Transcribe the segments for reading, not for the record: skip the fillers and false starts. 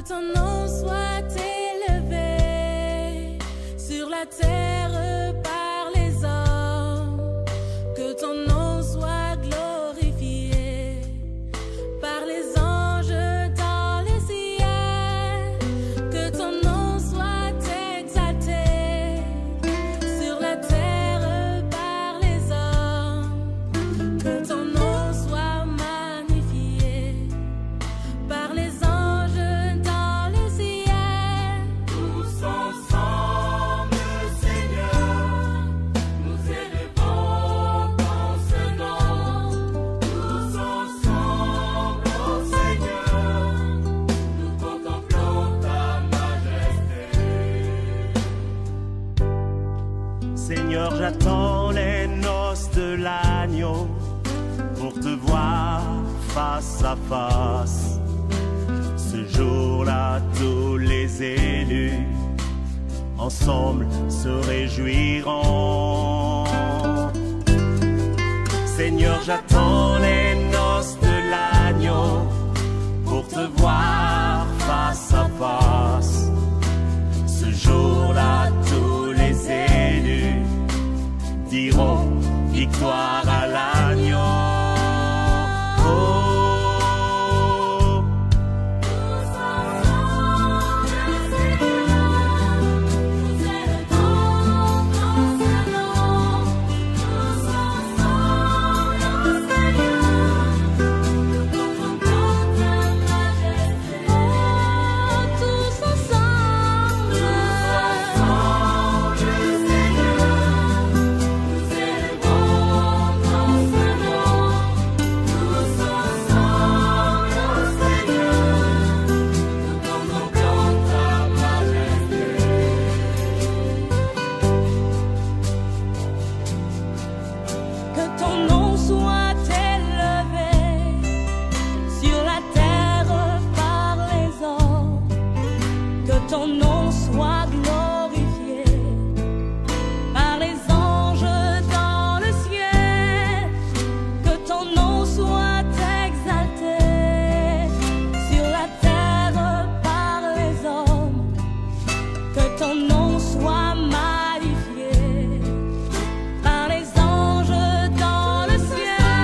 ton nom soit élevé sur la terre par les hommes, que ton nom soit glorifié par les anges dans les ciels, que ton nom soit exalté sur la terre par les hommes, que ton nom soit magnifié par les anges dans les ciels. Tous ensemble, Seigneur, nous élevons ton nom. Tous ensemble, ô Seigneur, nous contemplons ta majesté. Seigneur, j'attends les noces de l'agneau pour te voir face à face. Ce jour-là, tous les élus ensemble se réjouiront. Seigneur, j'attends les noces de l'agneau pour te voir face à face. Ce jour-là, tous les élus diront victoire à l'agneau. Oh. Ton nom soit glorifié par les anges dans le ciel, que ton nom soit exalté sur la terre par les hommes, que ton nom soit magnifié par les anges dans le ciel.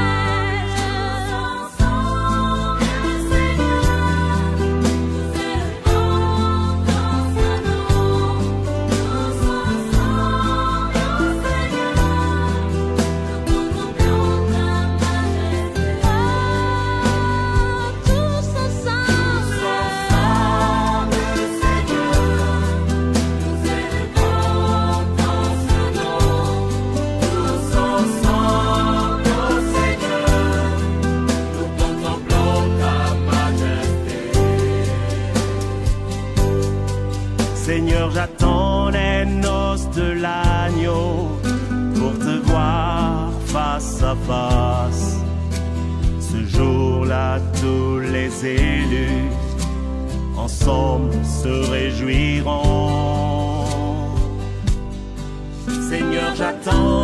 Seigneur, j'attends les noces de l'agneau pour te voir face à face. Ce jour-là, tous les élus ensemble se réjouiront. Seigneur, j'attends